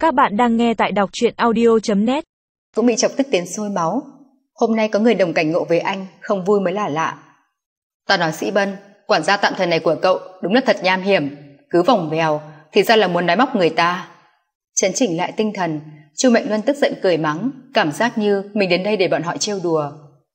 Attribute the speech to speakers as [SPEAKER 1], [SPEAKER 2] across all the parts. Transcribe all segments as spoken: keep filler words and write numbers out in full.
[SPEAKER 1] Các bạn đang nghe tại đọc truyện audio chấm net.
[SPEAKER 2] Cũng bị chọc tức đến sôi máu. Hôm nay có người đồng cảnh ngộ với anh, không vui mới là lạ. Ta nói Sĩ Bân, quản gia tạm thời này của cậu đúng là thật nham hiểm, cứ vòng vèo thì ra là muốn nói móc người ta. Chấn chỉnh lại tinh thần, Chu Mệnh Luân tức giận cười mắng, cảm giác như mình đến đây để bọn họ trêu đùa.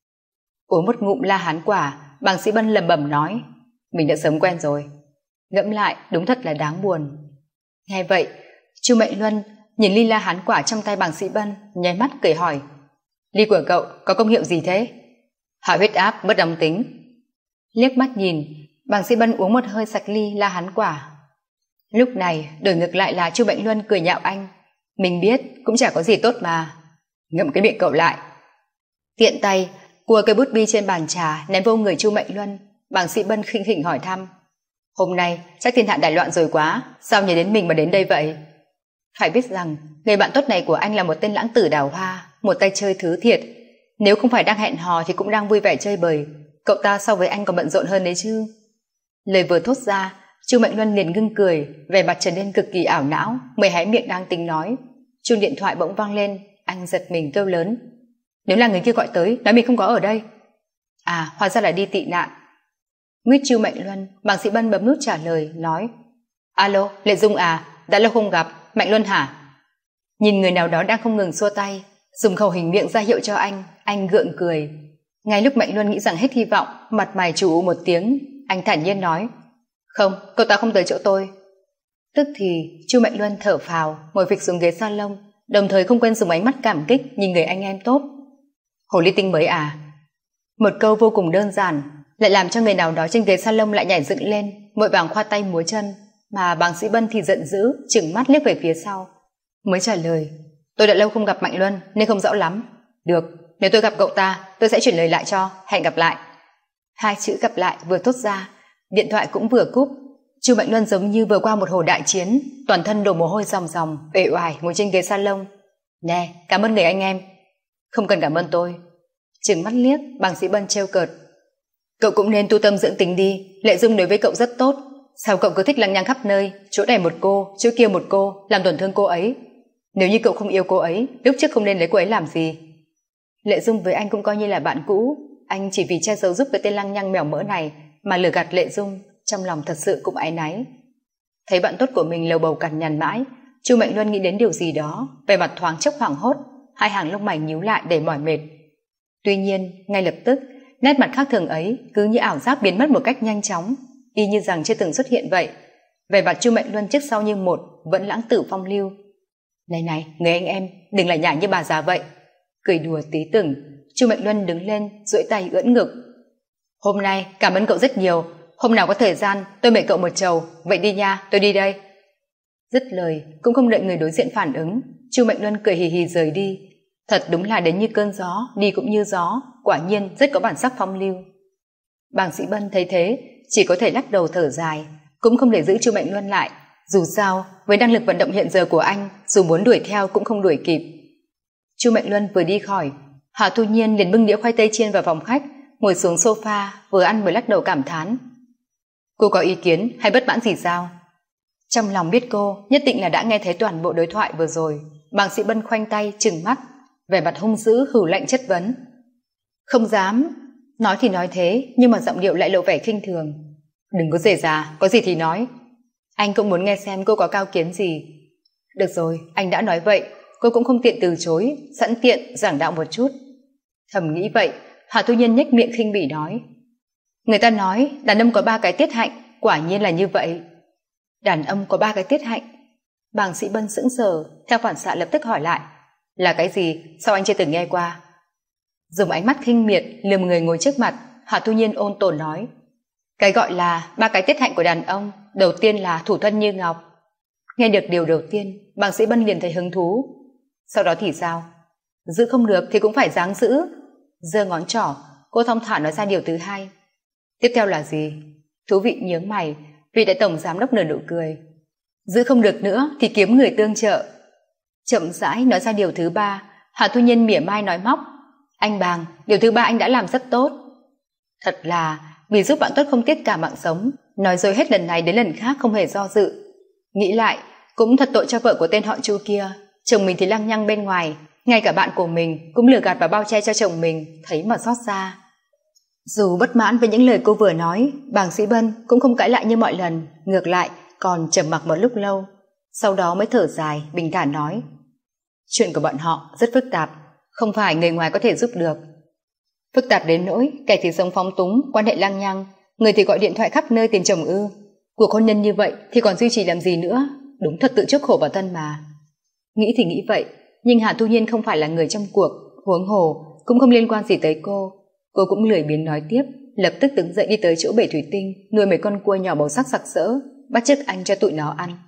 [SPEAKER 2] Uống một ngụm La Hán quả, bàng Sĩ Bân lẩm bẩm nói, mình đã sớm quen rồi. Ngẫm lại đúng thật là đáng buồn. Nghe vậy, Chu Mệnh Luân nhìn ly La Hán quả trong tay bàng Sĩ Bân, nháy mắt cười hỏi, ly của cậu có công hiệu gì thế? Hạ huyết áp, bất đóng tính. Liếc mắt nhìn, bàng Sĩ Bân uống một hơi sạch ly La Hán quả. Lúc này đổi ngược lại là Chu Mệnh Luân cười nhạo anh, mình biết cũng chả có gì tốt mà. Ngậm cái miệng cậu lại. Tiện tay cua cây bút bi trên bàn trà ném vô người Chu Mệnh Luân, bàng Sĩ Bân khinh khỉnh hỏi thăm, hôm nay chắc thiên hạ đại loạn rồi quá, sao nhớ đến mình mà đến đây vậy? Phải biết rằng người bạn tốt này của anh là một tên lãng tử đào hoa, một tay chơi thứ thiệt. Nếu không phải đang hẹn hò thì cũng đang vui vẻ chơi bời. Cậu ta so với anh còn bận rộn hơn đấy chứ. Lời vừa thốt ra, Chu Mệnh Luân liền ngưng cười, vẻ mặt trở nên cực kỳ ảo não, mới hé miệng đang tính nói. Chuông điện thoại bỗng vang lên, anh giật mình kêu lớn, nếu là người kia gọi tới, nói mình không có ở đây. À, hóa ra là đi tị nạn. Nguyết Chu Mệnh Luân, bàng Sĩ Bân bấm nút trả lời, nói, alo, Lệ Dung à, đã lâu không gặp, Mạnh Luân hả? Nhìn người nào đó đang không ngừng xua tay, dùng khẩu hình miệng ra hiệu cho anh, anh gượng cười. Ngay lúc Mạnh Luân nghĩ rằng hết hy vọng, mặt mày chủ một tiếng, anh thản nhiên nói, không, cậu ta không tới chỗ tôi. Tức thì Chu Mệnh Luân thở phào, ngồi phịch xuống ghế salon, đồng thời không quên dùng ánh mắt cảm kích nhìn người anh em tốt. Hồ ly tinh mới à? Một câu vô cùng đơn giản lại làm cho người nào đó trên ghế salon lại nhảy dựng lên, vội vàng khoa tay múa chân, mà bàng Sĩ Bân thì giận dữ, trừng mắt liếc về phía sau, mới trả lời, tôi đã lâu không gặp Mạnh Luân nên không rõ lắm. Được, nếu tôi gặp cậu ta, tôi sẽ chuyển lời lại cho, hẹn gặp lại. Hai chữ gặp lại vừa thốt ra, điện thoại cũng vừa cúp. Chu Mệnh Luân giống như vừa qua một hồi đại chiến, toàn thân đổ mồ hôi ròng ròng, uể oải ngồi trên ghế salon. Nè, cảm ơn người anh em. Không cần cảm ơn tôi. Trừng mắt liếc, bàng Sĩ Bân trêu cợt, cậu cũng nên tu tâm dưỡng tính đi, Lệ Dung đối với cậu rất tốt, sao cậu cứ thích lăng nhăng khắp nơi, chỗ này một cô, chỗ kia một cô, làm tổn thương cô ấy. Nếu như cậu không yêu cô ấy, lúc trước không nên lấy cô ấy làm gì? Lệ Dung với anh cũng coi như là bạn cũ, anh chỉ vì che giấu giúp cái tên lăng nhăng mèo mỡ này mà lừa gạt Lệ Dung, trong lòng thật sự cũng áy náy. Thấy bạn tốt của mình lầu bầu cằn nhằn mãi, Chu Mệnh Luân nghĩ đến điều gì đó, vẻ mặt thoáng chốc hoảng hốt, hai hàng lông mày nhíu lại để mỏi mệt. Tuy nhiên ngay lập tức nét mặt khác thường ấy cứ như ảo giác biến mất một cách nhanh chóng, y như rằng chưa từng xuất hiện vậy. Vẻ mặt Chu Mệnh Luân trước sau như một, vẫn lãng tử phong lưu. Này này, người anh em, đừng lại nhả như bà già vậy. Cười đùa tí từng, Chu Mệnh Luân đứng lên, duỗi tay ưỡn ngực. Hôm nay cảm ơn cậu rất nhiều, hôm nào có thời gian tôi mời cậu một chầu, vậy đi nha, tôi đi đây. Dứt lời, cũng không đợi người đối diện phản ứng, Chu Mệnh Luân cười hì hì rời đi. Thật đúng là đến như cơn gió, đi cũng như gió, quả nhiên rất có bản sắc phong lưu. Bàng Sĩ Bân thấy thế, chỉ có thể lắc đầu thở dài, cũng không để giữ Chu Mệnh Luân lại. Dù sao, với năng lực vận động hiện giờ của anh, dù muốn đuổi theo cũng không đuổi kịp. Chu Mệnh Luân vừa đi khỏi, Hạ Thu Nhiên liền bưng đĩa khoai tây chiên vào phòng khách, ngồi xuống sofa, vừa ăn vừa lắc đầu cảm thán. Cô có ý kiến hay bất mãn gì sao? Trong lòng biết cô nhất định là đã nghe thấy toàn bộ đối thoại vừa rồi, Bàng Sĩ Bân khoanh tay trừng mắt, vẻ mặt hung dữ hử lạnh chất vấn. Không dám. Nói thì nói thế, nhưng mà giọng điệu lại lộ vẻ khinh thường. Đừng có rề rà, có gì thì nói. Anh cũng muốn nghe xem cô có cao kiến gì. Được rồi, anh đã nói vậy, cô cũng không tiện từ chối, sẵn tiện giảng đạo một chút. Thầm nghĩ vậy, Hà Thu Nhiên nhếch miệng khinh bỉ nói. Người ta nói đàn ông có ba cái tiết hạnh, quả nhiên là như vậy. Đàn ông có ba cái tiết hạnh. Bàng Sĩ Bân sững sờ, theo phản xạ lập tức hỏi lại. Là cái gì, sao anh chưa từng nghe qua? Dùng ánh mắt khinh miệt lườm người ngồi trước mặt, Hạ Thu Nhiên ôn tồn nói. Cái gọi là ba cái tiết hạnh của đàn ông, đầu tiên là thủ thân như ngọc. Nghe được điều đầu tiên, bàng Sĩ Bân liền thấy hứng thú. Sau đó thì sao? Giữ không được thì cũng phải dáng giữ. Giơ ngón trỏ, cô thong thả nói ra điều thứ hai. Tiếp theo là gì? Thú vị nhướng mày, vị đại tổng giám đốc nở nụ cười. Giữ không được nữa thì kiếm người tương trợ. Chậm rãi nói ra điều thứ ba, Hạ Thu Nhiên mỉa mai nói móc. Anh Bàng, điều thứ ba anh đã làm rất tốt. Thật là vì giúp bạn tốt không tiếc cả mạng sống, nói dối hết lần này đến lần khác không hề do dự. Nghĩ lại, Cũng thật tội cho vợ của tên họ Chu kia, chồng mình thì lăng nhăng bên ngoài, ngay cả bạn của mình cũng lừa gạt và bao che cho chồng mình, thấy mà xót xa. Dù bất mãn với những lời cô vừa nói, bàng Sĩ Bân cũng không cãi lại như mọi lần, ngược lại còn trầm mặc một lúc lâu, sau đó mới thở dài, bình thản nói: chuyện của bọn họ rất phức tạp, không phải người ngoài có thể giúp được. Phức tạp đến nỗi kẻ thì sống phóng túng, quan hệ lăng nhăng, người thì gọi điện thoại khắp nơi tìm chồng ư. Cuộc hôn nhân như vậy thì còn duy trì làm gì nữa, đúng thật tự chuốc khổ vào thân mà. Nghĩ thì nghĩ vậy, nhưng Hà Thu Nhiên không phải là người trong cuộc, huống hồ cũng không liên quan gì tới cô. Cô cũng lười biếng nói tiếp, lập tức đứng dậy đi tới chỗ bể thủy tinh nuôi mấy con cua nhỏ màu sắc sặc sỡ, bắt chước anh cho tụi nó ăn.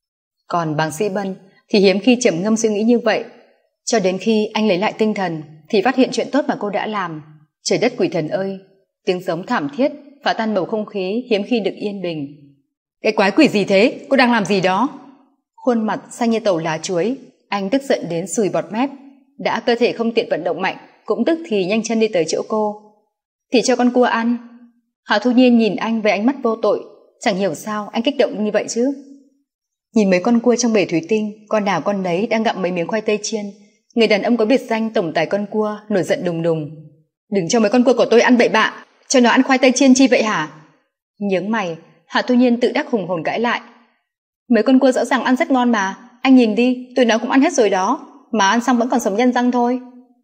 [SPEAKER 2] Còn bàng Sĩ Bân thì hiếm khi trầm ngâm suy nghĩ như vậy, cho đến khi anh lấy lại tinh thần thì phát hiện chuyện tốt mà cô đã làm. Trời đất quỷ thần ơi, tiếng giống thảm thiết phá tan bầu không khí hiếm khi được yên bình. Cái quái quỷ gì thế, cô đang làm gì đó? Khuôn mặt xanh như tàu lá chuối, anh tức giận đến sùi bọt mép, đã cơ thể không tiện vận động mạnh, cũng tức thì nhanh chân đi tới chỗ cô. Thì cho con cua ăn. Hà Thu Nhiên nhìn anh với ánh mắt vô tội, chẳng hiểu sao anh kích động như vậy chứ. Nhìn mấy con cua trong bể thủy tinh, con nào con nấy đang gặm mấy miếng khoai tây chiên. Người đàn ông có biệt danh tổng tài con cua nổi giận đùng đùng. Đừng cho mấy con cua của tôi ăn bậy bạ, cho nó ăn khoai tây chiên chi vậy hả? Nhướng mày, Hà Thu Nhiên tự đắc hùng hồn cãi lại. Mấy con cua rõ ràng ăn rất ngon mà, anh nhìn đi, tụi nó cũng ăn hết rồi đó, mà ăn xong vẫn còn sống nhân răng thôi.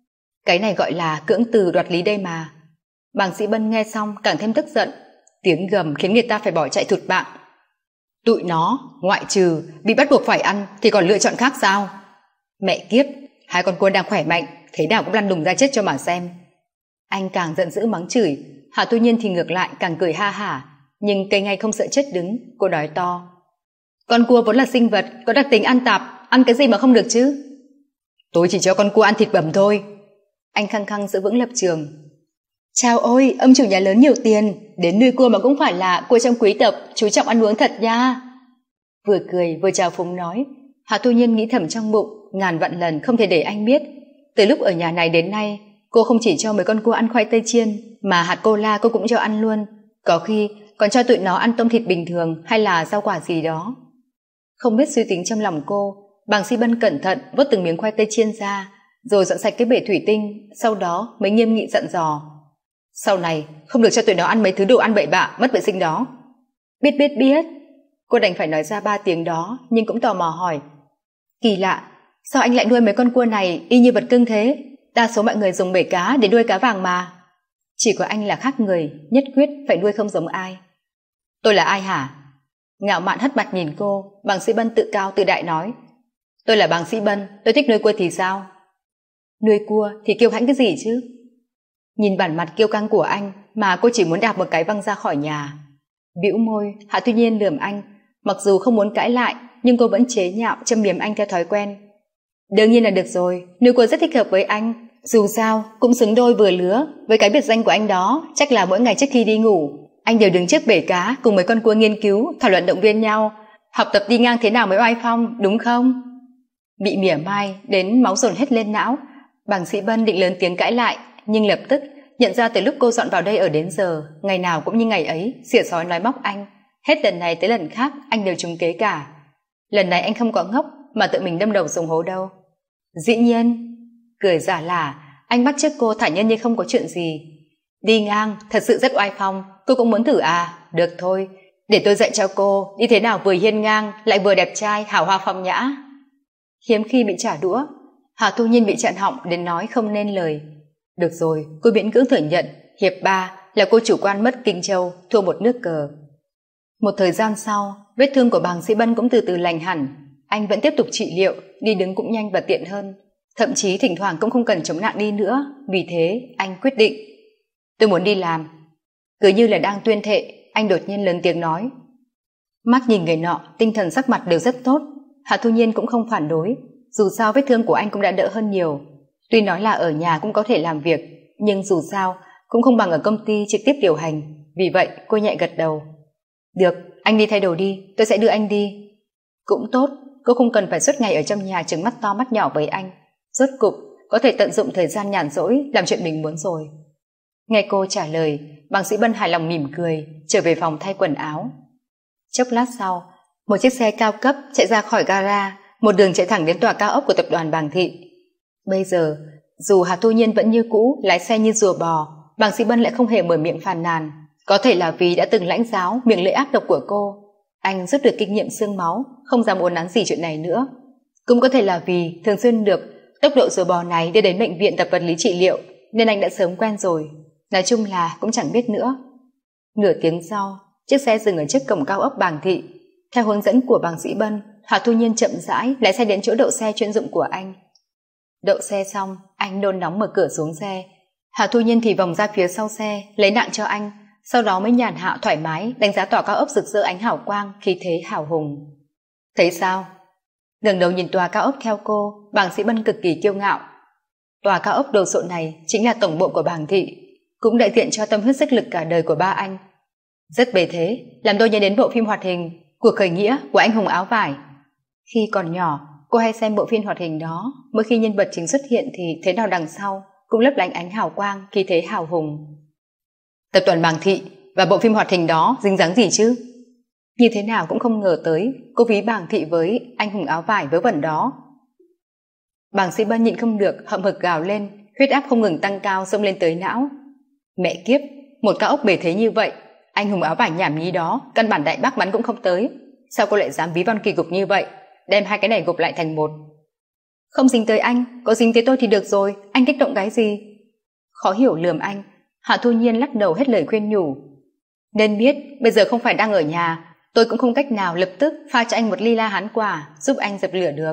[SPEAKER 2] Cái này gọi là cưỡng từ đoạt lý đây mà. Bàng Sĩ Bân nghe xong càng thêm tức giận, tiếng gầm khiến người ta phải bỏ chạy thụt mạng. Tụi nó, ngoại trừ bị bắt buộc phải ăn thì còn lựa chọn khác sao? Mẹ kiếp, hai con cua đang khỏe mạnh, thế nào cũng lăn đùng ra chết cho mà xem. Anh càng giận dữ mắng chửi, Hà Thu Nhiên thì ngược lại càng cười ha hả, nhưng cây ngay không sợ chết đứng, cô nói to. Con cua vốn là sinh vật, có đặc tính ăn tạp, ăn cái gì mà không được chứ? Tôi chỉ cho con cua ăn thịt bẩm thôi. Anh khăng khăng giữ vững lập trường. Chao ôi, ông chủ nhà lớn nhiều tiền, đến nuôi cua mà cũng phải là cua trong quý tộc, chú trọng ăn uống thật nha. Vừa cười vừa chào phúng nói, Hà Thu Nhiên nghĩ thầm trong bụng, ngàn vạn lần không thể để anh biết. Từ lúc ở nhà này đến nay, cô không chỉ cho mấy con cua ăn khoai tây chiên, mà hạt cola cô cũng cho ăn luôn, có khi còn cho tụi nó ăn tôm thịt bình thường hay là rau quả gì đó. Không biết suy tính trong lòng cô, bàng Sĩ Bân cẩn thận vớt từng miếng khoai tây chiên ra, rồi dọn sạch cái bể thủy tinh, sau đó mới nghiêm nghị dặn dò. Sau này không được cho tụi nó ăn mấy thứ đồ ăn bậy bạ mất vệ sinh đó. Biết biết biết. Cô đành phải nói ra ba tiếng đó, nhưng cũng tò mò hỏi. Kỳ lạ, sao anh lại nuôi mấy con cua này y như vật cưng thế? Đa số mọi người dùng bể cá để nuôi cá vàng mà. Chỉ có anh là khác người, nhất quyết phải nuôi không giống ai. Tôi là ai hả? Ngạo mạn hất mặt nhìn cô, bàng Sĩ Bân tự cao tự đại nói. Tôi là bàng Sĩ Bân, tôi thích nuôi cua thì sao? Nuôi cua thì kiêu hãnh cái gì chứ? Nhìn bản mặt kiêu căng của anh mà cô chỉ muốn đạp một cái văng ra khỏi nhà. Bĩu môi, Hạ Tuy Nhiên lườm anh, mặc dù không muốn cãi lại, nhưng cô vẫn chế nhạo châm biếm anh theo thói quen. Đương nhiên là được rồi, nuôi cua rất thích hợp với anh, dù sao cũng xứng đôi vừa lứa với cái biệt danh của anh đó. Chắc là mỗi ngày trước khi đi ngủ, anh đều đứng trước bể cá cùng mấy con cua nghiên cứu, thảo luận động viên nhau, học tập đi ngang thế nào mới oai phong, đúng không? Bị mỉa mai đến máu dồn hết lên não, bàng Sĩ Bân định lớn tiếng cãi lại, nhưng lập tức nhận ra từ lúc cô dọn vào đây ở đến giờ, ngày nào cũng như ngày ấy, xỉa xói nói móc anh, hết lần này tới lần khác anh đều trúng kế cả. Lần này anh không có ngốc mà tự mình đâm đầu xuống hố đâu. Dĩ nhiên, cười giả lả, anh bắt chước cô thả nhân như không có chuyện gì. Đi ngang thật sự rất oai phong, cô cũng muốn thử à? Được thôi, để tôi dạy cho cô đi thế nào vừa hiên ngang lại vừa đẹp trai, hào hoa phong nhã. Hiếm khi bị trả đũa, Hà Thu Nhiên bị chặn họng đến nói không nên lời. Được rồi, cô miễn cưỡng thừa nhận hiệp ba là cô chủ quan mất Kinh Châu, thua một nước cờ. Một thời gian sau, vết thương của bàng Sĩ Bân cũng từ từ lành hẳn. Anh vẫn tiếp tục trị liệu, đi đứng cũng nhanh và tiện hơn, thậm chí thỉnh thoảng cũng không cần chống nặng đi nữa. Vì thế anh quyết định, tôi muốn đi làm. Cứ như là đang tuyên thệ, anh đột nhiên lớn tiếng nói. Mắt nhìn người nọ, tinh thần sắc mặt đều rất tốt. Hạ Thu Nhiên cũng không phản đối, dù sao vết thương của anh cũng đã đỡ hơn nhiều. Tuy nói là ở nhà cũng có thể làm việc, nhưng dù sao cũng không bằng ở công ty trực tiếp điều hành. Vì vậy cô nhẹ gật đầu. Được, anh đi thay đồ đi, tôi sẽ đưa anh đi. Cũng tốt, cô không cần phải suốt ngày ở trong nhà trừng mắt to mắt nhỏ với anh. Rốt cục có thể tận dụng thời gian nhàn rỗi làm chuyện mình muốn rồi. Nghe cô trả lời, bàng Sĩ Bân hài lòng mỉm cười, trở về phòng thay quần áo. Chốc lát sau, Một chiếc xe cao cấp chạy ra khỏi gara, một đường chạy thẳng đến tòa cao ốc của tập đoàn Bàng Thị. Bây giờ, dù Hà Thu Nhiên vẫn như cũ lái xe như rùa bò, Bàng Sĩ Bân lại không hề mở miệng phàn nàn. Có thể là vì đã từng lãnh giáo miệng lưỡi ác độc của cô, anh rút được kinh nghiệm xương máu, không dám uốn nắn gì chuyện này nữa. Cũng có thể là vì thường xuyên được tốc độ rùa bò này đưa đến bệnh viện tập vật lý trị liệu, nên anh đã sớm quen rồi. Nói chung là cũng chẳng biết nữa. Nửa tiếng sau, chiếc xe dừng ở trước cổng cao ốc Bàng Thị. Theo hướng dẫn của Bàng Sĩ Bân, Hà Thu Nhiên chậm rãi lái xe đến chỗ đậu xe chuyên dụng của anh. Đậu xe xong, anh nôn nóng mở cửa xuống xe. Hà Thu Nhiên thì vòng ra phía sau xe, lấy nạn cho anh, sau đó mới nhàn hạ thoải mái đánh giá tòa cao ốc rực rỡ ánh hào quang, khí thế hào hùng. Thấy sao? Ngẩng đầu nhìn tòa cao ốc theo cô, Bàng Sĩ Bân cực kỳ kiêu ngạo. Tòa cao ốc đồ sộ này chính là tổng bộ của Bàng Thị, cũng đại diện cho tâm huyết sức lực cả đời của ba anh. Rất bề thế, làm tôi nhớ đến bộ phim hoạt hình Cuộc khởi nghĩa của anh hùng áo vải. Khi còn nhỏ, cô hay xem bộ phim hoạt hình đó, mỗi khi nhân vật chính xuất hiện thì thế nào đằng sau cũng lấp lánh ánh hào quang, khí thế hào hùng. Tập đoàn Bàng Thị và bộ phim hoạt hình đó dính dáng gì chứ? Như thế nào cũng không ngờ tới cô ví Bàng Thị với anh hùng áo vải vớ vẩn đó. Bàng Sĩ Bân nhịn không được hậm hực gào lên, huyết áp không ngừng tăng cao xông lên tới não. Mẹ kiếp, một cao ốc bề thế như vậy, anh hùng áo vải nhảm nhí đó căn bản đại bác bắn cũng không tới, sao cô lại dám ví von kỳ cục như vậy, đem hai cái này gộp lại thành một? Không dính tới anh, có dính tới tôi thì được rồi, anh kích động cái gì? Khó hiểu lườm anh. Hạ Thu Nhiên lắc đầu hết lời khuyên nhủ. Nên biết bây giờ không phải đang ở nhà, tôi cũng không cách nào lập tức pha cho anh một ly la hán quả giúp anh dập lửa được.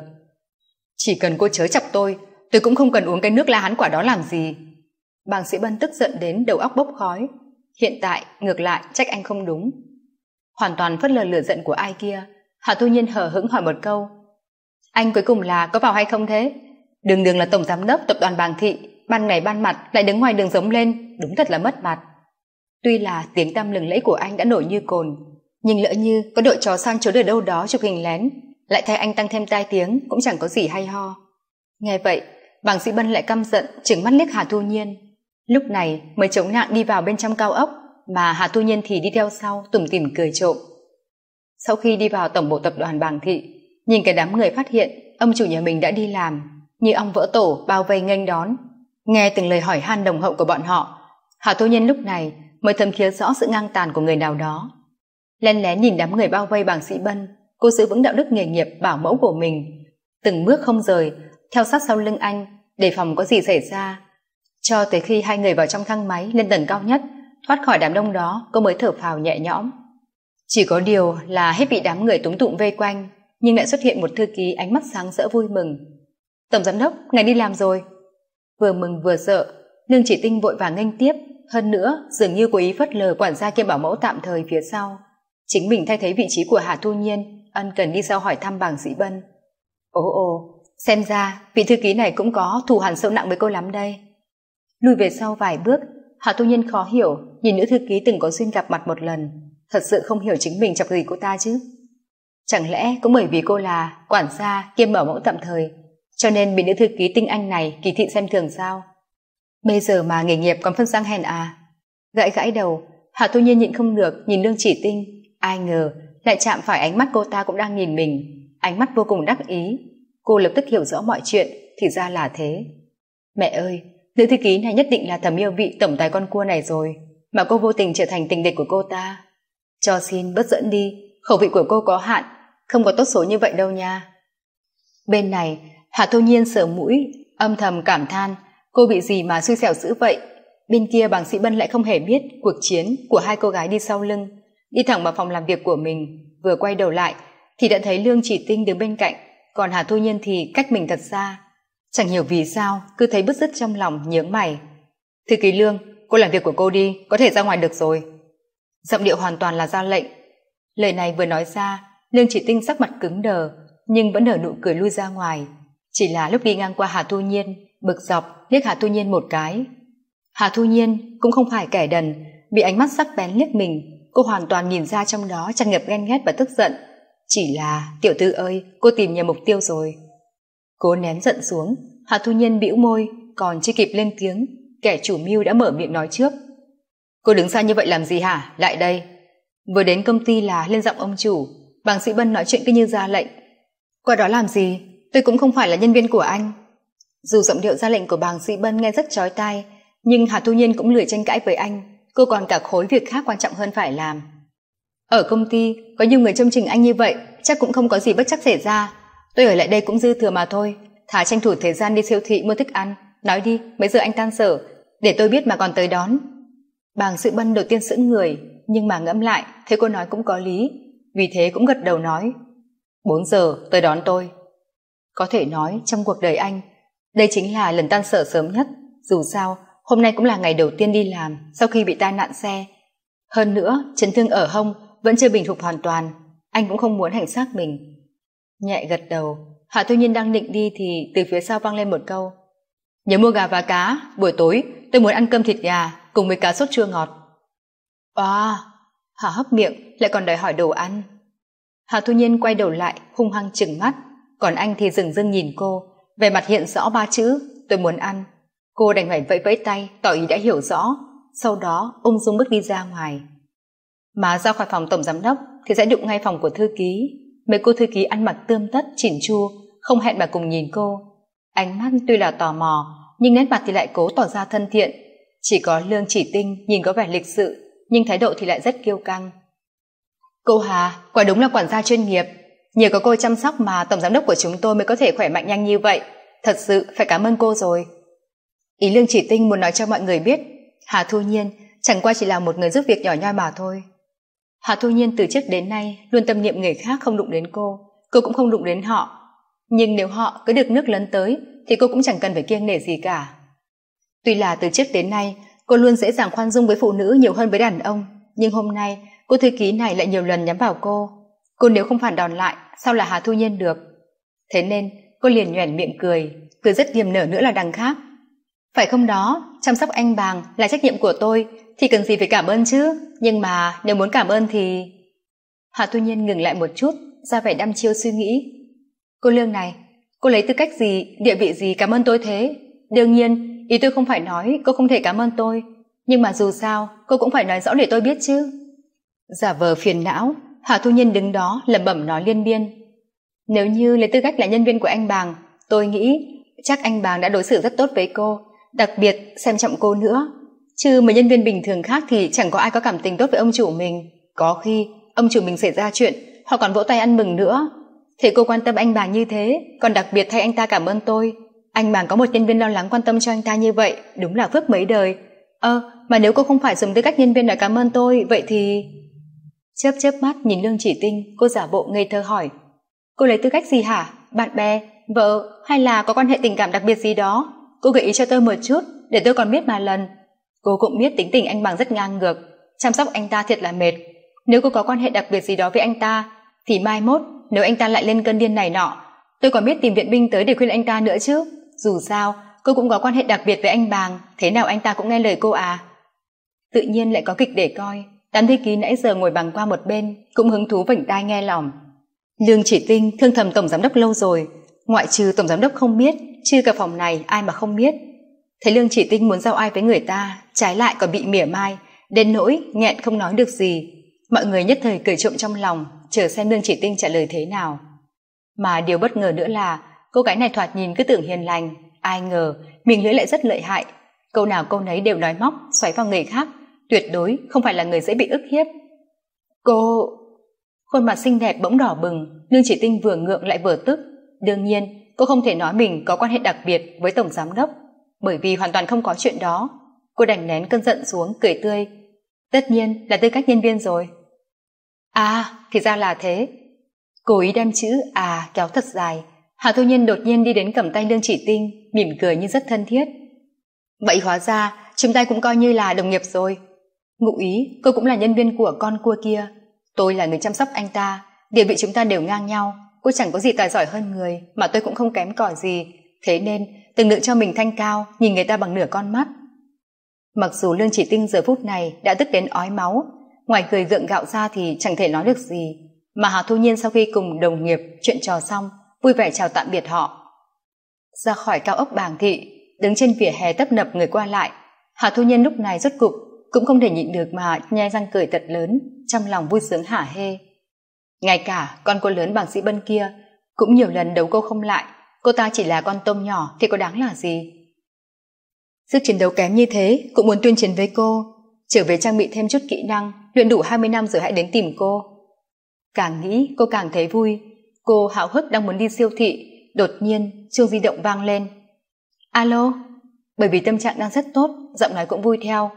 [SPEAKER 2] Chỉ cần cô chớ chọc tôi, tôi cũng không cần uống cái nước la hán quả đó làm gì. Bàng Sĩ Bân tức giận đến đầu óc bốc khói. Hiện tại ngược lại trách anh không đúng. Hoàn toàn phớt lờ lửa giận của ai kia, Hạ Thu Nhiên hờ hững hỏi một câu. Anh cuối cùng là có vào hay không thế? Đường đường là tổng giám đốc tập đoàn Bàng Thị, ban ngày ban mặt lại đứng ngoài đường giống lên, đúng thật là mất mặt. Tuy là tiếng tăm lừng lẫy của anh đã nổi như cồn, nhưng lỡ như có đội chó săn trốn ở đâu đó chụp hình lén, lại thay anh tăng thêm tai tiếng cũng chẳng có gì hay ho. Nghe vậy, Bàng Sĩ Bân lại căm giận trừng mắt liếc Hà Thu Nhiên. Lúc này mới chống nạn đi vào bên trong cao ốc, mà Hà Thu Nhiên thì đi theo sau tủm tỉm cười trộm. Sau khi đi vào tổng bộ tập đoàn Bàng Thị, nhìn cái đám người phát hiện ông chủ nhà mình đã đi làm, như ong vỡ tổ bao vây nghênh đón. Nghe từng lời hỏi han đồng hậu của bọn họ, Hà Thu Nhiên lúc này mới thấm thía rõ sự ngang tàn của người nào đó. Lén lén nhìn đám người bao vây Bàng Sĩ Bân, cô giữ vững đạo đức nghề nghiệp bảo mẫu của mình, từng bước không rời theo sát sau lưng anh, đề phòng có gì xảy ra. Cho tới khi hai người vào trong thang máy lên tầng cao nhất, thoát khỏi đám đông đó, cô mới thở phào nhẹ nhõm. Chỉ có điều là hết bị đám người túm tụm vây quanh, nhưng lại xuất hiện một thư ký ánh mắt sáng rỡ vui mừng. Tổng giám đốc, ngài đi làm rồi. Vừa mừng vừa sợ, Lương Chỉ Tinh vội vàng nghênh tiếp, hơn nữa dường như cố ý phớt lờ quản gia kiêm bảo mẫu tạm thời phía sau. Chính mình thay thế vị trí của Hà Thu Nhiên, ân cần đi sau hỏi thăm Bàng Sĩ Bân. Ồ ồ, xem ra vị thư ký này cũng có thù hằn sâu nặng với cô lắm đây. Lùi về sau vài bước, Hà Thu Nhiên khó hiểu nhìn nữ thư ký từng có duyên gặp mặt một lần, thật sự không hiểu chính mình chọc gì cô ta chứ. Chẳng lẽ cũng bởi vì cô là quản gia kiêm bảo mẫu tạm thời, cho nên bị nữ thư ký tinh anh này kỳ thị xem thường sao? Bây giờ mà nghề nghiệp còn phân sang hèn à? Gãi gãi đầu, Hà Thu Nhiên nhịn không được nhìn Lương Chỉ Tinh, ai ngờ lại chạm phải ánh mắt cô ta cũng đang nhìn mình, ánh mắt vô cùng đắc ý. Cô lập tức hiểu rõ mọi chuyện, thì ra là thế. Mẹ ơi, nữ thư ký này nhất định là thầm yêu vị tổng tài con cua này rồi, mà cô vô tình trở thành tình địch của cô ta. Cho xin bớt giận đi, khẩu vị của cô có hạn, không có tốt số như vậy đâu nha. Bên này, Hà Thu Nhiên sờ mũi, âm thầm cảm than, cô bị gì mà xui xẻo dữ vậy. Bên kia Bàng Sĩ Bân lại không hề biết cuộc chiến của hai cô gái đi sau lưng, đi thẳng vào phòng làm việc của mình, vừa quay đầu lại thì đã thấy Lương Chỉ Tinh đứng bên cạnh, còn Hà Thu Nhiên thì cách mình thật xa. Chẳng hiểu vì sao cứ thấy bứt rứt trong lòng, nhướng mày. Thư ký Lương, cô làm việc của cô đi, có thể ra ngoài được rồi. Giọng điệu hoàn toàn là ra lệnh. Lời này vừa nói ra, Lương Chỉ Tinh sắc mặt cứng đờ, nhưng vẫn nở nụ cười lui ra ngoài. Chỉ là lúc đi ngang qua Hà Thu Nhiên, bực dọc liếc Hà Thu Nhiên một cái. Hà Thu Nhiên cũng không phải kẻ đần, bị ánh mắt sắc bén liếc mình, cô hoàn toàn nhìn ra trong đó tràn ngập ghen ghét và tức giận. Chỉ là, tiểu thư ơi, cô tìm nhầm mục tiêu rồi. Cố nén giận xuống, Hà Thu Nhiên bĩu môi, còn chưa kịp lên tiếng, kẻ chủ mưu đã mở miệng nói trước. Cô đứng xa như vậy làm gì hả? Lại đây. Vừa đến công ty là lên giọng ông chủ, Bàng Sĩ Bân nói chuyện cứ như ra lệnh. Qua đó làm gì? Tôi cũng không phải là nhân viên của anh. Dù giọng điệu ra lệnh của Bàng Sĩ Bân nghe rất chói tai, nhưng Hà Thu Nhiên cũng lười tranh cãi với anh. Cô còn cả khối việc khác quan trọng hơn phải làm. Ở công ty có nhiều người trông chừng anh như vậy, chắc cũng không có gì bất trắc xảy ra. Tôi ở lại đây cũng dư thừa mà thôi. Thà tranh thủ thời gian đi siêu thị mua thức ăn. Nói đi, mấy giờ anh tan sở, để tôi biết mà còn tới đón. Bàng Sĩ Bân đầu tiên sững người, nhưng mà ngẫm lại thấy cô nói cũng có lý, vì thế cũng gật đầu nói bốn giờ tới đón tôi. Có thể nói trong cuộc đời anh, đây chính là lần tan sở sớm nhất. Dù sao hôm nay cũng là ngày đầu tiên đi làm sau khi bị tai nạn xe. Hơn nữa chấn thương ở hông vẫn chưa bình phục hoàn toàn, anh cũng không muốn hành xác mình. Nhẹ gật đầu, Hạ Thu Nhiên đang định đi thì từ phía sau vang lên một câu: nhớ mua gà và cá, buổi tối tôi muốn ăn cơm thịt gà cùng với cá sốt chua ngọt. À, Hạ hấp miệng lại còn đòi hỏi đồ ăn. Hạ Thu Nhiên quay đầu lại hung hăng trừng mắt, còn anh thì dừng dưng nhìn cô, vẻ mặt hiện rõ ba chữ tôi muốn ăn. Cô đành phải vẫy vẫy tay tỏ ý đã hiểu rõ, sau đó ung dung bước đi ra ngoài. Mà ra khỏi phòng tổng giám đốc thì sẽ đụng ngay phòng của thư ký. Mấy cô thư ký ăn mặc tươm tất chỉn chu, không hẹn mà cùng nhìn cô. Ánh mắt tuy là tò mò, nhưng nét mặt thì lại cố tỏ ra thân thiện. Chỉ có Lương Chỉ Tinh nhìn có vẻ lịch sự, nhưng thái độ thì lại rất kiêu căng. Cô Hà, quả đúng là quản gia chuyên nghiệp. Nhờ có cô chăm sóc mà tổng giám đốc của chúng tôi mới có thể khỏe mạnh nhanh như vậy. Thật sự phải cảm ơn cô rồi. Ý Lương Chỉ Tinh muốn nói cho mọi người biết, Hà Thu Nhiên chẳng qua chỉ là một người giúp việc nhỏ nhoi mà thôi. Hà Thu Nhiên từ trước đến nay luôn tâm niệm người khác không đụng đến cô, cô cũng không đụng đến họ. Nhưng nếu họ cứ được nước lấn tới thì cô cũng chẳng cần phải kiêng nể gì cả. Tuy là từ trước đến nay cô luôn dễ dàng khoan dung với phụ nữ nhiều hơn với đàn ông, nhưng hôm nay cô thư ký này lại nhiều lần nhắm vào cô. Cô nếu không phản đòn lại sao là Hà Thu Nhiên được? Thế nên cô liền nhoẻn miệng cười, cười rất niềm nở nữa là đằng khác. Phải không đó, chăm sóc anh Bàng là trách nhiệm của tôi thì cần gì phải cảm ơn chứ. Nhưng mà nếu muốn cảm ơn thì... Hà Thu Nhiên ngừng lại một chút, ra vẻ đăm chiêu suy nghĩ. Cô Lương này, cô lấy tư cách gì, địa vị gì cảm ơn tôi thế? Đương nhiên, ý tôi không phải nói cô không thể cảm ơn tôi, nhưng mà dù sao cô cũng phải nói rõ để tôi biết chứ. Giả vờ phiền não, Hà Thu Nhiên đứng đó lẩm bẩm nói liên biên. Nếu như lấy tư cách là nhân viên của anh Bàng, tôi nghĩ chắc anh Bàng đã đối xử rất tốt với cô, đặc biệt xem trọng cô nữa. Chứ mấy nhân viên bình thường khác thì chẳng có ai có cảm tình tốt với ông chủ mình. Có khi ông chủ mình xảy ra chuyện họ còn vỗ tay ăn mừng nữa. Thế cô quan tâm anh Bàng như thế, còn đặc biệt thay anh ta cảm ơn tôi. Anh Bàng có một nhân viên lo lắng quan tâm cho anh ta như vậy, đúng là phước mấy đời. Ơ, ờ, mà nếu cô không phải dùng tư cách nhân viên để cảm ơn tôi, vậy thì... Chớp chớp mắt nhìn Lương Chỉ Tinh, cô giả bộ ngây thơ hỏi. Cô lấy tư cách gì hả? Bạn bè, vợ, hay là có quan hệ tình cảm đặc biệt gì đó? Cô gợi ý cho tôi một chút, để tôi còn biết mà lần. Cô cũng biết tính tình anh Bàng rất ngang ngược, chăm sóc anh ta thiệt là mệt. Nếu cô có quan hệ đặc biệt gì đó với anh ta, thì mai mốt, nếu anh ta lại lên cơn điên này nọ, tôi còn biết tìm viện binh tới để khuyên anh ta nữa chứ. Dù sao, cô cũng có quan hệ đặc biệt với anh Bàng, thế nào anh ta cũng nghe lời cô à. Tự nhiên lại có kịch để coi. Đám thư ký nãy giờ ngồi bằng qua một bên cũng hứng thú vểnh tai nghe lòng. Lương Chỉ Tinh thương thầm tổng giám đốc lâu rồi, ngoại trừ tổng giám đốc không biết, chứ cả phòng này ai mà không biết. Thấy Lương Chỉ Tinh muốn giao ai với người ta, trái lại còn bị mỉa mai, đến nỗi nghẹn không nói được gì. Mọi người nhất thời cười trộm trong lòng, chờ xem Lương Chỉ Tinh trả lời thế nào. Mà điều bất ngờ nữa là cô gái này thoạt nhìn cứ tưởng hiền lành, ai ngờ mình lưỡi lại rất lợi hại, câu nào câu nấy đều nói móc xoáy vào người khác, tuyệt đối không phải là người dễ bị ức hiếp. Cô... Khuôn mặt xinh đẹp bỗng đỏ bừng, Lương Chỉ Tinh vừa ngượng lại vừa tức. Đương nhiên cô không thể nói mình có quan hệ đặc biệt với tổng giám đốc, bởi vì hoàn toàn không có chuyện đó. Cô đành nén cơn giận xuống, cười tươi. Tất nhiên là tư cách nhân viên rồi. À, thì ra là thế. Cố ý đem chữ à kéo thật dài, Hà Thu Nhiên đột nhiên đi đến cầm tay Lương Chỉ Tinh, mỉm cười như rất thân thiết. Vậy hóa ra chúng ta cũng coi như là đồng nghiệp rồi. Ngụ ý cô cũng là nhân viên của con cua kia, tôi là người chăm sóc anh ta, địa vị chúng ta đều ngang nhau. Cô chẳng có gì tài giỏi hơn người, mà tôi cũng không kém cỏi gì, thế nên từng tự cho mình thanh cao, nhìn người ta bằng nửa con mắt. Mặc dù Lương Chỉ Tinh giờ phút này đã tức đến ói máu, ngoài cười gượng gạo ra thì chẳng thể nói được gì, mà Hà Thu Nhiên sau khi cùng đồng nghiệp chuyện trò xong, vui vẻ chào tạm biệt họ. Ra khỏi cao ốc Bàng Thị, đứng trên vỉa hè tấp nập người qua lại, Hà Thu Nhiên lúc này rốt cục cũng không thể nhịn được mà nhe răng cười thật lớn, trong lòng vui sướng hả hê. Ngay cả con cô lớn bảng Sĩ Bân kia cũng nhiều lần đấu cô không lại, cô ta chỉ là con tôm nhỏ thì có đáng là gì. Sức chiến đấu kém như thế cũng muốn tuyên chiến với cô, trở về trang bị thêm chút kỹ năng, luyện đủ hai mươi năm rồi hãy đến tìm cô. Càng nghĩ cô càng thấy vui. Cô háo hức đang muốn đi siêu thị, đột nhiên chuông di động vang lên. Alo. Bởi vì tâm trạng đang rất tốt, giọng nói cũng vui theo.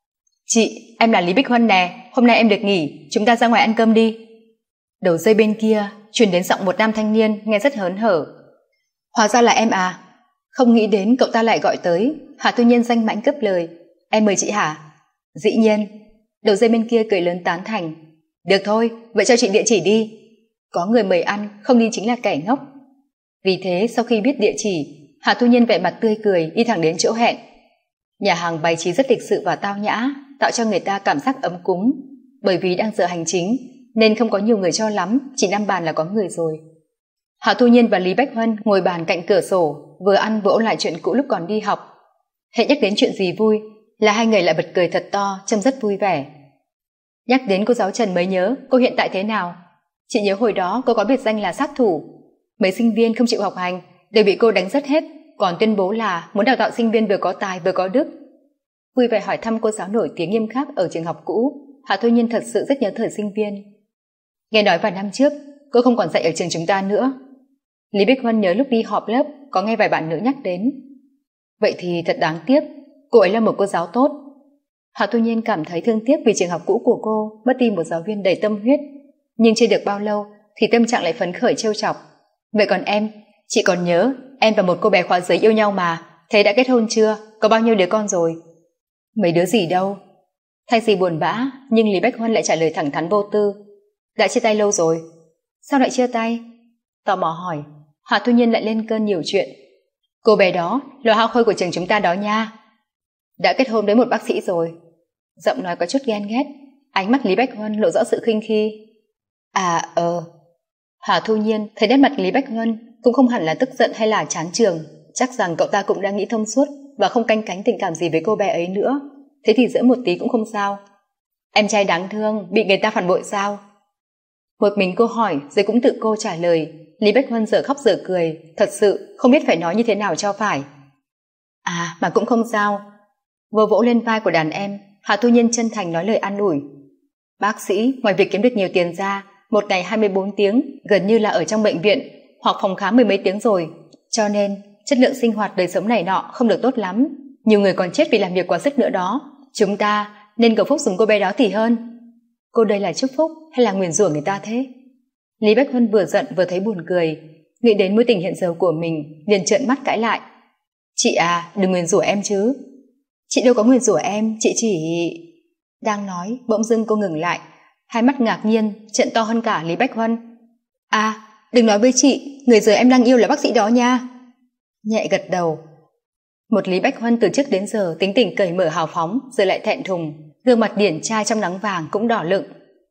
[SPEAKER 2] Chị, em là Lý Bích Huân nè, hôm nay em được nghỉ, chúng ta ra ngoài ăn cơm đi. Đầu dây bên kia truyền đến giọng một nam thanh niên nghe rất hớn hở. Hóa ra là em à. Không nghĩ đến cậu ta lại gọi tới. Hà Thu Nhiên danh mãnh cướp lời. Em mời chị hả? Dĩ nhiên. Đầu dây bên kia cười lớn tán thành. Được thôi, vậy cho chị địa chỉ đi. Có người mời ăn, không đi chính là kẻ ngốc. Vì thế sau khi biết địa chỉ, Hà Thu Nhiên vẻ mặt tươi cười đi thẳng đến chỗ hẹn. Nhà hàng bày trí rất lịch sự và tao nhã, tạo cho người ta cảm giác ấm cúng. Bởi vì đang giờ hành chính nên không có nhiều người cho lắm, chỉ năm bàn là có người rồi. Hà Thu Nhiên và Lý Bách Huân ngồi bàn cạnh cửa sổ, vừa ăn vừa ôn lại chuyện cũ lúc còn đi học. Hễ nhắc đến chuyện gì vui là hai người lại bật cười thật to, trông rất vui vẻ. Nhắc đến cô giáo Trần mới nhớ cô hiện tại thế nào. Chị nhớ hồi đó cô có biệt danh là sát thủ. Mấy sinh viên không chịu học hành đều bị cô đánh rất hết, còn tuyên bố là muốn đào tạo sinh viên vừa có tài vừa có đức. Vui vẻ hỏi thăm cô giáo nổi tiếng nghiêm khắc ở trường học cũ, Hà Thu Nhiên thật sự rất nhớ thời sinh viên. Nghe nói vài năm trước cô không còn dạy ở trường chúng ta nữa. Lý Bích Huân nhớ lúc đi họp lớp có nghe vài bạn nữ nhắc đến. Vậy thì thật đáng tiếc, cô ấy là một cô giáo tốt. Hà Thu Nhiên cảm thấy thương tiếc vì trường học cũ của cô mất đi một giáo viên đầy tâm huyết, nhưng chưa được bao lâu thì tâm trạng lại phấn khởi trêu chọc. Vậy còn em, chị còn nhớ em và một cô bé khóa dưới yêu nhau mà, thế đã kết hôn chưa, có bao nhiêu đứa con rồi? Mấy đứa gì đâu. Thay gì buồn bã, nhưng Lý Bách Huân lại trả lời thẳng thắn vô tư. Đã chia tay lâu rồi. Sao lại chia tay? Tò mò hỏi. Hà Thu Nhiên lại lên cơn nhiều chuyện. Cô bé đó là hoa khôi của trường chúng ta đó nha. Đã kết hôn với một bác sĩ rồi. Giọng nói có chút ghen ghét, ánh mắt Lý Bách Huân lộ rõ sự khinh khi. À ờ. Hà Thu Nhiên thấy nét mặt Lý Bách Huân cũng không hẳn là tức giận hay là chán trường, chắc rằng cậu ta cũng đang nghĩ thông suốt và không canh cánh tình cảm gì với cô bé ấy nữa. Thế thì giỡn một tí cũng không sao. Em trai đáng thương, bị người ta phản bội sao? Một mình cô hỏi rồi cũng tự cô trả lời. Lý Bách Huân dở khóc dở cười, thật sự không biết phải nói như thế nào cho phải. À mà cũng không sao. Vỗ vỗ lên vai của đàn em, Hà Thu Nhiên chân thành nói lời an ủi. Bác sĩ ngoài việc kiếm được nhiều tiền ra, một ngày hai mươi bốn tiếng gần như là ở trong bệnh viện hoặc phòng khám mười mấy tiếng rồi, cho nên chất lượng sinh hoạt đời sống này nọ không được tốt lắm. Nhiều người còn chết vì làm việc quá sức nữa đó. Chúng ta nên cầu phúc dùng cô bé đó thì hơn. Cô đây là chúc phúc hay là nguyền rủa người ta thế? Lý Bách Huân vừa giận vừa thấy buồn cười, nghĩ đến mối tình hiện giờ của mình liền trợn mắt cãi lại. Chị à, đừng nguyền rủa em chứ. Chị đâu có nguyền rủa em, chị chỉ... Đang nói bỗng dưng cô ngừng lại, hai mắt ngạc nhiên trợn to hơn cả Lý Bách Huân. À, đừng nói với chị, người giờ em đang yêu là bác sĩ đó nha. Nhẹ gật đầu. Một Lý Bách Huân từ trước đến giờ tính tình cởi mở hào phóng, giờ lại thẹn thùng, gương mặt điển trai trong nắng vàng cũng đỏ lựng.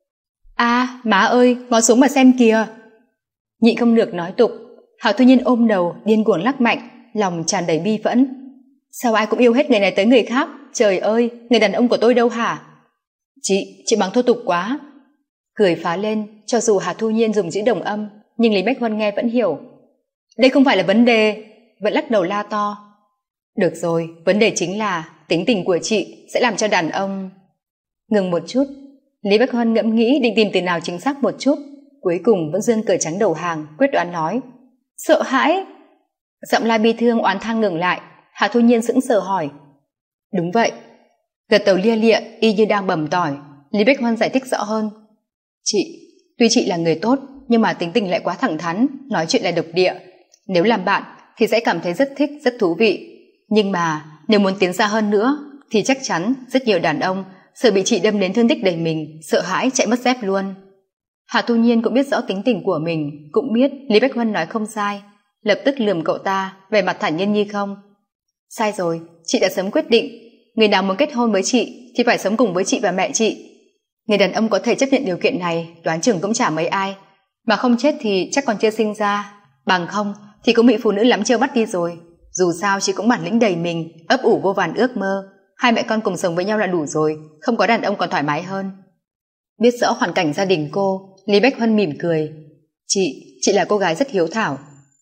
[SPEAKER 2] À, má ơi, ngó xuống mà xem kìa. Nhịn không được nói tục, Hà Thu Nhiên ôm đầu điên cuồng lắc mạnh, lòng tràn đầy bi phẫn. Sao ai cũng yêu hết người này tới người khác? Trời ơi, người đàn ông của tôi đâu hả? Chị, chị mắng thô tục quá. Cười phá lên, cho dù Hà Thu Nhiên dùng chữ đồng âm, nhưng Lý Bách Huân nghe vẫn hiểu. Đây không phải là vấn đề, vẫn lắc đầu la to. Được rồi, vấn đề chính là tính tình của chị sẽ làm cho đàn ông... Ngừng một chút, Lý Bách Huân ngẫm nghĩ định tìm từ nào chính xác một chút, cuối cùng vẫn dương cởi trắng đầu hàng, quyết đoán nói. Sợ hãi. Giọng la bi thương oán than ngừng lại, Hà Thu Nhiên sững sờ hỏi. Đúng vậy. Gật đầu lia lịa y như đang bầm tỏi, Lý Bách Huân giải thích rõ hơn. Chị, tuy chị là người tốt, nhưng mà tính tình lại quá thẳng thắn, nói chuyện là độc địa. Nếu làm bạn thì sẽ cảm thấy rất thích, rất thú vị. Nhưng mà nếu muốn tiến xa hơn nữa thì chắc chắn rất nhiều đàn ông sợ bị chị đâm đến thương tích đầy mình, sợ hãi chạy mất dép luôn. Hà Thu Nhiên cũng biết rõ tính tình của mình, cũng biết Lý Bách Huân nói không sai, lập tức lườm cậu ta, vẻ mặt thản nhiên như không. Sai rồi, chị đã sớm quyết định, người nào muốn kết hôn với chị thì phải sống cùng với chị và mẹ chị. Người đàn ông có thể chấp nhận điều kiện này, đoán chừng cũng chả mấy ai, mà không chết thì chắc còn chưa sinh ra, bằng không thì cũng bị phụ nữ lắm trêu bắt đi rồi. Dù sao chị cũng bản lĩnh đầy mình, ấp ủ vô vàn ước mơ, hai mẹ con cùng sống với nhau là đủ rồi, không có đàn ông còn thoải mái hơn. Biết rõ hoàn cảnh gia đình cô, Lý Bách Huân mỉm cười. Chị, chị là cô gái rất hiếu thảo.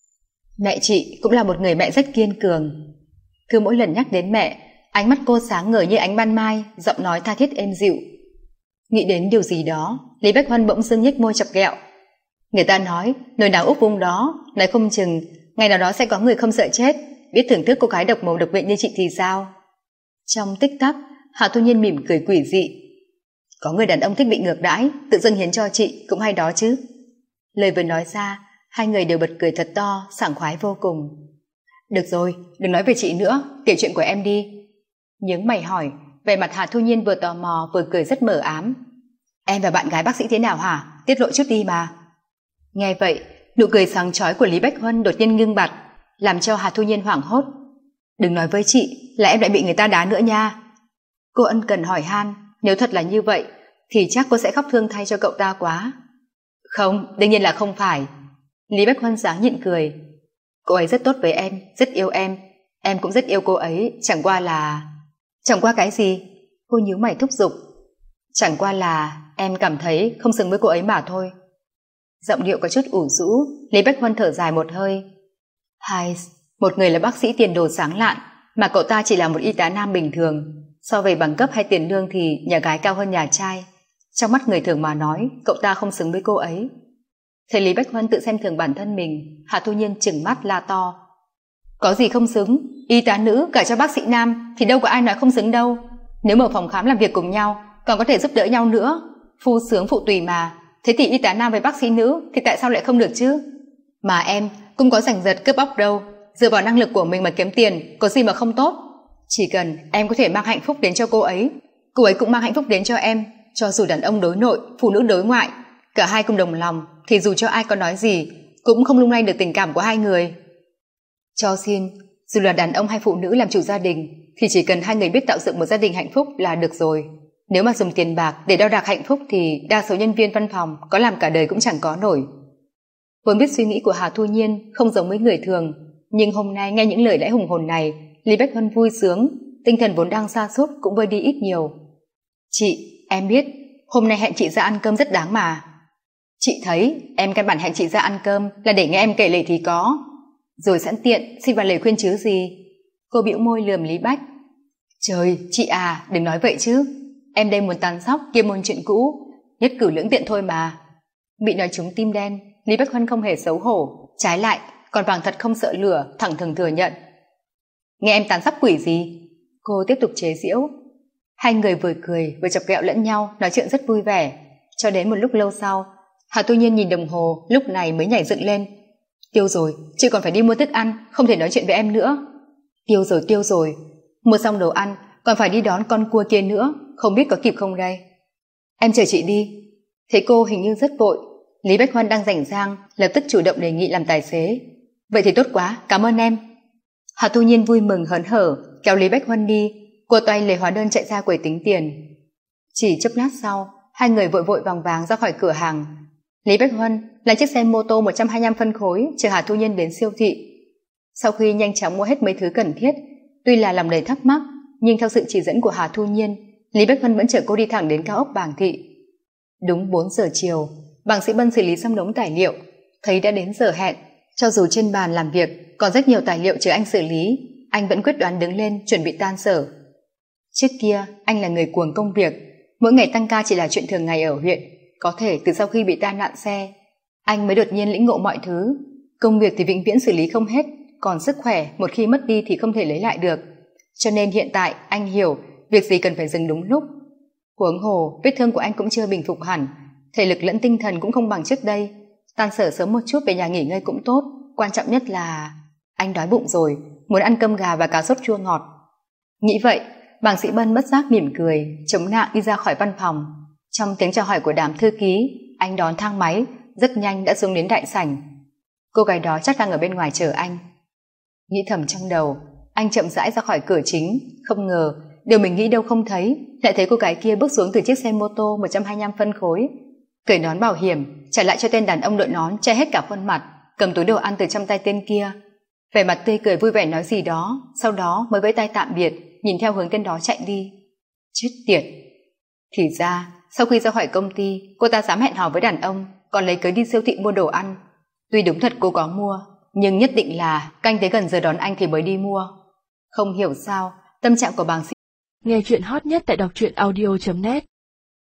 [SPEAKER 2] Mẹ chị cũng là một người mẹ rất kiên cường. Cứ mỗi lần nhắc đến mẹ, ánh mắt cô sáng ngời như ánh ban mai, giọng nói tha thiết êm dịu. Nghĩ đến điều gì đó, Lý Bách Huân bỗng dưng nhếch môi chọc ghẹo. Người ta nói, nồi nào úp vung đó, nói không chừng, ngày nào đó sẽ có người không sợ chết, biết thưởng thức cô gái độc màu độc mệnh như chị thì sao? Trong tích tắc, Hà Thu Nhiên mỉm cười quỷ dị. Có người đàn ông thích bị ngược đãi, tự dưng hiến cho chị cũng hay đó chứ. Lời vừa nói ra, hai người đều bật cười thật to, sảng khoái vô cùng. Được rồi, đừng nói về chị nữa, kể chuyện của em đi. Nhướng mày hỏi, vẻ mặt Hà Thu Nhiên vừa tò mò vừa cười rất mờ ám. Em và bạn gái bác sĩ thế nào hả? Tiết lộ chút đi mà. Nghe vậy, nụ cười sáng chói của Lý Bách Huân đột nhiên ngưng bặt, làm cho Hà Thu Nhiên hoảng hốt. Đừng nói với chị là em lại bị người ta đá nữa nha. Cô ân cần hỏi han, nếu thật là như vậy thì chắc cô sẽ khóc thương thay cho cậu ta quá. Không, đương nhiên là không phải. Lý Bách Huân dáng nhịn cười. Cô ấy rất tốt với em, rất yêu em. Em cũng rất yêu cô ấy, chẳng qua là... Chẳng qua cái gì? Cô nhíu mày thúc giục. Chẳng qua là em cảm thấy không xứng với cô ấy mà thôi. Giọng điệu có chút ủ rũ, Lý Bách Huân thở dài một hơi. Hai, một người là bác sĩ tiền đồ sáng lạn, mà cậu ta chỉ là một y tá nam bình thường. So về bằng cấp hay tiền lương thì nhà gái cao hơn nhà trai. Trong mắt người thường mà nói, cậu ta không xứng với cô ấy. Thấy Lý Bách Huân tự xem thường bản thân mình, Hà Thu Nhiên trừng mắt la to. Có gì không xứng? Y tá nữ gả cho bác sĩ nam thì đâu có ai nói không xứng đâu. Nếu mở phòng khám làm việc cùng nhau, còn có thể giúp đỡ nhau nữa. Phu sướng phụ tùy mà. Thế thì y tá nam với bác sĩ nữ thì tại sao lại không được chứ? Mà em cũng có giành giật cướp bóc đâu. Dựa vào năng lực của mình mà kiếm tiền, có gì mà không tốt. Chỉ cần em có thể mang hạnh phúc đến cho cô ấy, cô ấy cũng mang hạnh phúc đến cho em. Cho dù đàn ông đối nội, phụ nữ đối ngoại, cả hai cùng đồng lòng, thì dù cho ai có nói gì cũng không lung lay được tình cảm của hai người. Cho xin, dù là đàn ông hay phụ nữ làm chủ gia đình thì chỉ cần hai người biết tạo dựng một gia đình hạnh phúc là được rồi. Nếu mà dùng tiền bạc để đo đạc hạnh phúc thì đa số nhân viên văn phòng có làm cả đời cũng chẳng có nổi. Vốn biết suy nghĩ của Hà Thu Nhiên không giống với người thường, nhưng hôm nay nghe những lời lẽ hùng hồn này, Lý Bách Huân vui sướng, tinh thần vốn đang sa sút cũng vơi đi ít nhiều. Chị, em biết, hôm nay hẹn chị ra ăn cơm rất đáng mà. Chị thấy em căn bản hẹn chị ra ăn cơm là để nghe em kể lể thì có. Rồi sẵn tiện xin vào lời khuyên chứ gì. Cô bĩu môi lườm Lý Bách. Trời, chị à, đừng nói vậy chứ. Em đây muốn tàn sóc kia môn chuyện cũ, nhất cử lưỡng tiện thôi mà. Bị nói trúng tim đen, Lý Bách Huân không hề xấu hổ, trái lại còn vàng thật không sợ lửa, thẳng thừng thừa nhận. Nghe em tàn sóc quỷ gì? Cô tiếp tục chế giễu. Hai người vừa cười vừa chọc ghẹo lẫn nhau, nói chuyện rất vui vẻ. Cho đến một lúc lâu sau, Hà Thu Nhiên nhìn đồng hồ, lúc này mới nhảy dựng lên. Tiêu rồi, chị còn phải đi mua thức ăn, không thể nói chuyện với em nữa. Tiêu rồi, tiêu rồi, mua xong đồ ăn, còn phải đi đón con cua kia nữa, không biết có kịp không đây. Em chờ chị đi. Thấy cô hình như rất vội, Lý Bách Huân đang rảnh rang, lập tức chủ động đề nghị làm tài xế. Vậy thì tốt quá, cảm ơn em. Hà Thu Nhiên vui mừng hớn hở, kéo Lý Bách Huân đi, cô tay lấy hóa đơn chạy ra quầy tính tiền. Chỉ chốc lát sau, hai người vội vội vàng vàng ra khỏi cửa hàng. Lý Bách Huân lấy chiếc xe mô tô một trăm hai mươi lăm phân khối chở Hà Thu Nhiên đến siêu thị. Sau khi nhanh chóng mua hết mấy thứ cần thiết, tuy là lòng đầy thắc mắc, nhưng theo sự chỉ dẫn của Hà Thu Nhiên, Lý Bách Huân vẫn chở cô đi thẳng đến cao ốc Bàng Thị. Đúng bốn giờ chiều, Bàng Sĩ Bân xử lý xong đống tài liệu, thấy đã đến giờ hẹn. Cho dù trên bàn làm việc còn rất nhiều tài liệu chờ anh xử lý, anh vẫn quyết đoán đứng lên chuẩn bị tan sở. Trước kia anh là người cuồng công việc, mỗi ngày tăng ca chỉ là chuyện thường ngày ở huyện. Có thể từ sau khi bị tai nạn xe, anh mới đột nhiên lĩnh ngộ mọi thứ. Công việc thì vĩnh viễn xử lý không hết, còn sức khỏe một khi mất đi thì không thể lấy lại được. Cho nên hiện tại anh hiểu việc gì cần phải dừng đúng lúc. Huống hồ vết thương của anh cũng chưa bình phục hẳn, thể lực lẫn tinh thần cũng không bằng trước đây. Tan sở sớm một chút về nhà nghỉ ngơi cũng tốt, quan trọng nhất là anh đói bụng rồi, muốn ăn cơm gà và cá sốt chua ngọt. Nghĩ vậy, Bàng Sĩ Bân bất giác mỉm cười, chống nạng đi ra khỏi văn phòng. Trong tiếng chào hỏi của đám thư ký, anh đón thang máy, rất nhanh đã xuống đến đại sảnh. Cô gái đó chắc đang ở bên ngoài chờ anh. Nghĩ thầm trong đầu, anh chậm rãi ra khỏi cửa chính, không ngờ điều mình nghĩ đâu không thấy, lại thấy cô gái kia bước xuống từ chiếc xe mô tô một trăm hai mươi lăm phân khối, cởi nón bảo hiểm, trả lại cho tên đàn ông đội nón che hết cả khuôn mặt, cầm túi đồ ăn từ trong tay tên kia. Vẻ mặt tươi cười vui vẻ nói gì đó, sau đó mới vẫy tay tạm biệt, nhìn theo hướng tên đó chạy đi. Chết tiệt! Thì ra, sau khi ra khỏi công ty, cô ta dám hẹn hò với đàn ông, còn lấy cớ đi siêu thị mua đồ ăn. Tuy đúng thật cô có mua, nhưng nhất định là canh tới gần giờ đón anh thì mới đi mua. Không hiểu sao, tâm trạng của bàng sĩ.
[SPEAKER 1] Nghe chuyện hot nhất tại đọc truyện audio chấm net.